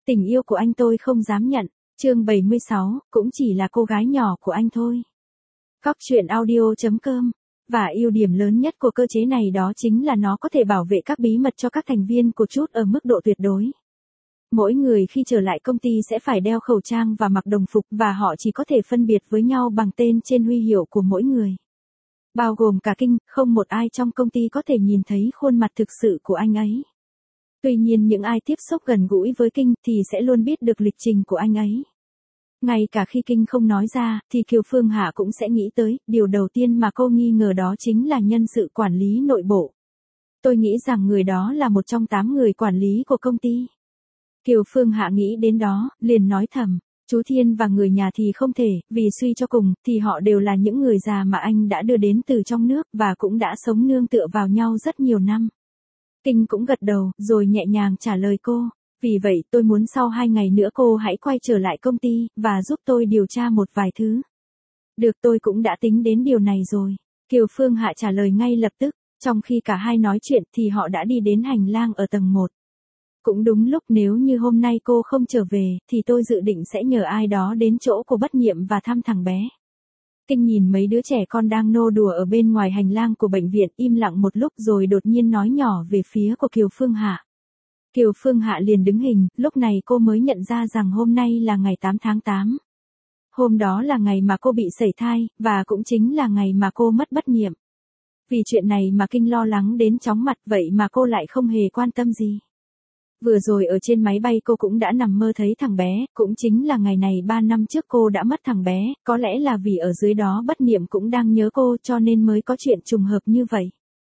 Tình yêu của anh tôi không dám nhận. Chương 76, cũng chỉ là cô gái nhỏ của anh thôi. Góc truyện audio.com. Và ưu điểm lớn nhất của cơ chế này đó chính là nó có thể bảo vệ các bí mật cho các thành viên của chút ở mức độ tuyệt đối. Mỗi người khi trở lại công ty sẽ phải đeo khẩu trang và mặc đồng phục và họ chỉ có thể phân biệt với nhau bằng tên trên huy hiệu của mỗi người. Bao gồm cả Kinh, không một ai trong công ty có thể nhìn thấy khuôn mặt thực sự của anh ấy. Tuy nhiên những ai tiếp xúc gần gũi với Kinh thì sẽ luôn biết được lịch trình của anh ấy. Ngay cả khi Kinh không nói ra, thì Kiều Phương Hạ cũng sẽ nghĩ tới, điều đầu tiên mà cô nghi ngờ đó chính là nhân sự quản lý nội bộ. Tôi nghĩ rằng người đó là một trong 8 người quản lý của công ty. Kiều Phương Hạ nghĩ đến đó, liền nói thầm, chú Thiên và người nhà thì không thể, vì suy cho cùng, thì họ đều là những người già mà anh đã đưa đến từ trong nước và cũng đã sống nương tựa vào nhau rất nhiều năm. Kinh cũng gật đầu, rồi nhẹ nhàng trả lời cô. Vì vậy tôi muốn sau 2 ngày nữa cô hãy quay trở lại công ty, và giúp tôi điều tra một vài thứ. Được, tôi cũng đã tính đến điều này rồi. Kiều Phương Hạ trả lời ngay lập tức. Trong khi cả hai nói chuyện thì họ đã đi đến hành lang ở tầng 1. Cũng đúng lúc nếu như hôm nay cô không trở về, thì tôi dự định sẽ nhờ ai đó đến chỗ của Bất Nhiệm và thăm thằng bé. Kinh nhìn mấy đứa trẻ con đang nô đùa ở bên ngoài hành lang của bệnh viện, im lặng một lúc rồi đột nhiên nói nhỏ về phía của Kiều Phương Hạ. Kiều Phương Hạ liền đứng hình, lúc này cô mới nhận ra rằng hôm nay là ngày 8 tháng 8. Hôm đó là ngày mà cô bị sẩy thai, và cũng chính là ngày mà cô mất Bất Nhiệm. Vì chuyện này mà Kinh lo lắng đến chóng mặt, vậy mà cô lại không hề quan tâm gì. Vừa rồi ở trên máy bay cô cũng đã nằm mơ thấy thằng bé, cũng chính là ngày này 3 năm trước cô đã mất thằng bé, có lẽ là vì ở dưới đó Bất Nhiệm cũng đang nhớ cô cho nên mới có chuyện trùng hợp như vậy.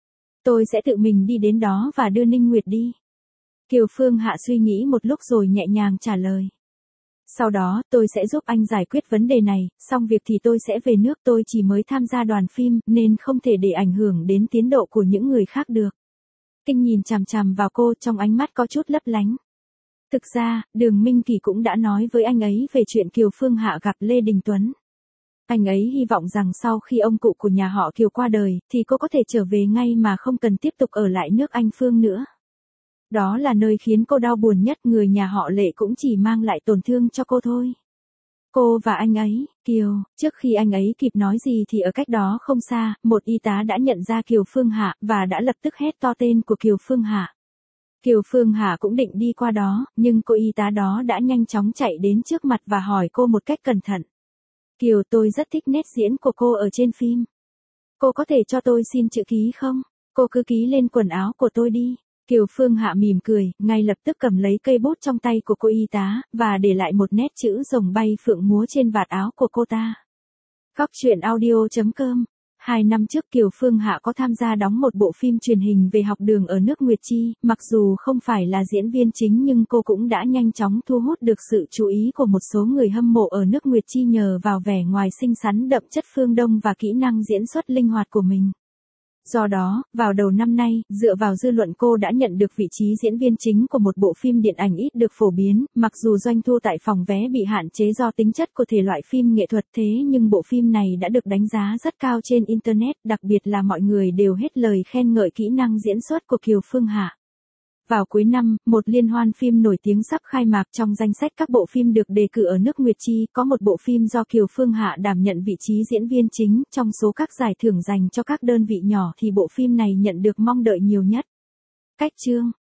Tôi sẽ tự mình đi đến đó và đưa Ninh Nguyệt đi. Kiều Phương Hạ suy nghĩ một lúc rồi nhẹ nhàng trả lời. Sau đó, tôi sẽ giúp anh giải quyết vấn đề này, xong việc thì tôi sẽ về nước, tôi chỉ mới tham gia đoàn phim nên không thể để ảnh hưởng đến tiến độ của những người khác được. Kinh nhìn chằm chằm vào cô, trong ánh mắt có chút lấp lánh. Thực ra, Đường Minh Kỳ cũng đã nói với anh ấy về chuyện Kiều Phương Hạ gặp Lê Đình Tuấn. Anh ấy hy vọng rằng sau khi ông cụ của nhà họ Kiều qua đời, thì cô có thể trở về ngay mà không cần tiếp tục ở lại nước Anh Phương nữa. Đó là nơi khiến cô đau buồn nhất, người nhà họ Lệ cũng chỉ mang lại tổn thương cho cô thôi. Cô và anh ấy, Kiều, trước khi anh ấy kịp nói gì thì ở cách đó không xa, một y tá đã nhận ra Kiều Phương Hạ, và đã lập tức hét to tên của Kiều Phương Hạ. Kiều Phương Hạ cũng định đi qua đó, nhưng cô y tá đó đã nhanh chóng chạy đến trước mặt và hỏi cô một cách cẩn thận. Kiều, tôi rất thích nét diễn của cô ở trên phim. Cô có thể cho tôi xin chữ ký không? Cô cứ ký lên quần áo của tôi đi. Kiều Phương Hạ mỉm cười, ngay lập tức cầm lấy cây bút trong tay của cô y tá, và để lại một nét chữ rồng bay phượng múa trên vạt áo của cô ta. Góc truyện audio.com. 2 năm trước Kiều Phương Hạ có tham gia đóng một bộ phim truyền hình về học đường ở nước Nguyệt Chi, mặc dù không phải là diễn viên chính nhưng cô cũng đã nhanh chóng thu hút được sự chú ý của một số người hâm mộ ở nước Nguyệt Chi nhờ vào vẻ ngoài xinh xắn đậm chất phương Đông và kỹ năng diễn xuất linh hoạt của mình. Do đó, vào đầu năm nay, dựa vào dư luận cô đã nhận được vị trí diễn viên chính của một bộ phim điện ảnh ít được phổ biến, mặc dù doanh thu tại phòng vé bị hạn chế do tính chất của thể loại phim nghệ thuật, thế nhưng bộ phim này đã được đánh giá rất cao trên Internet, đặc biệt là mọi người đều hết lời khen ngợi kỹ năng diễn xuất của Kiều Phương Hạ. Vào cuối năm, một liên hoan phim nổi tiếng sắp khai mạc. Trong danh sách các bộ phim được đề cử ở nước Nguyệt Chi, có một bộ phim do Kiều Phương Hạ đảm nhận vị trí diễn viên chính. Trong số các giải thưởng dành cho các đơn vị nhỏ thì bộ phim này nhận được mong đợi nhiều nhất. Cách chương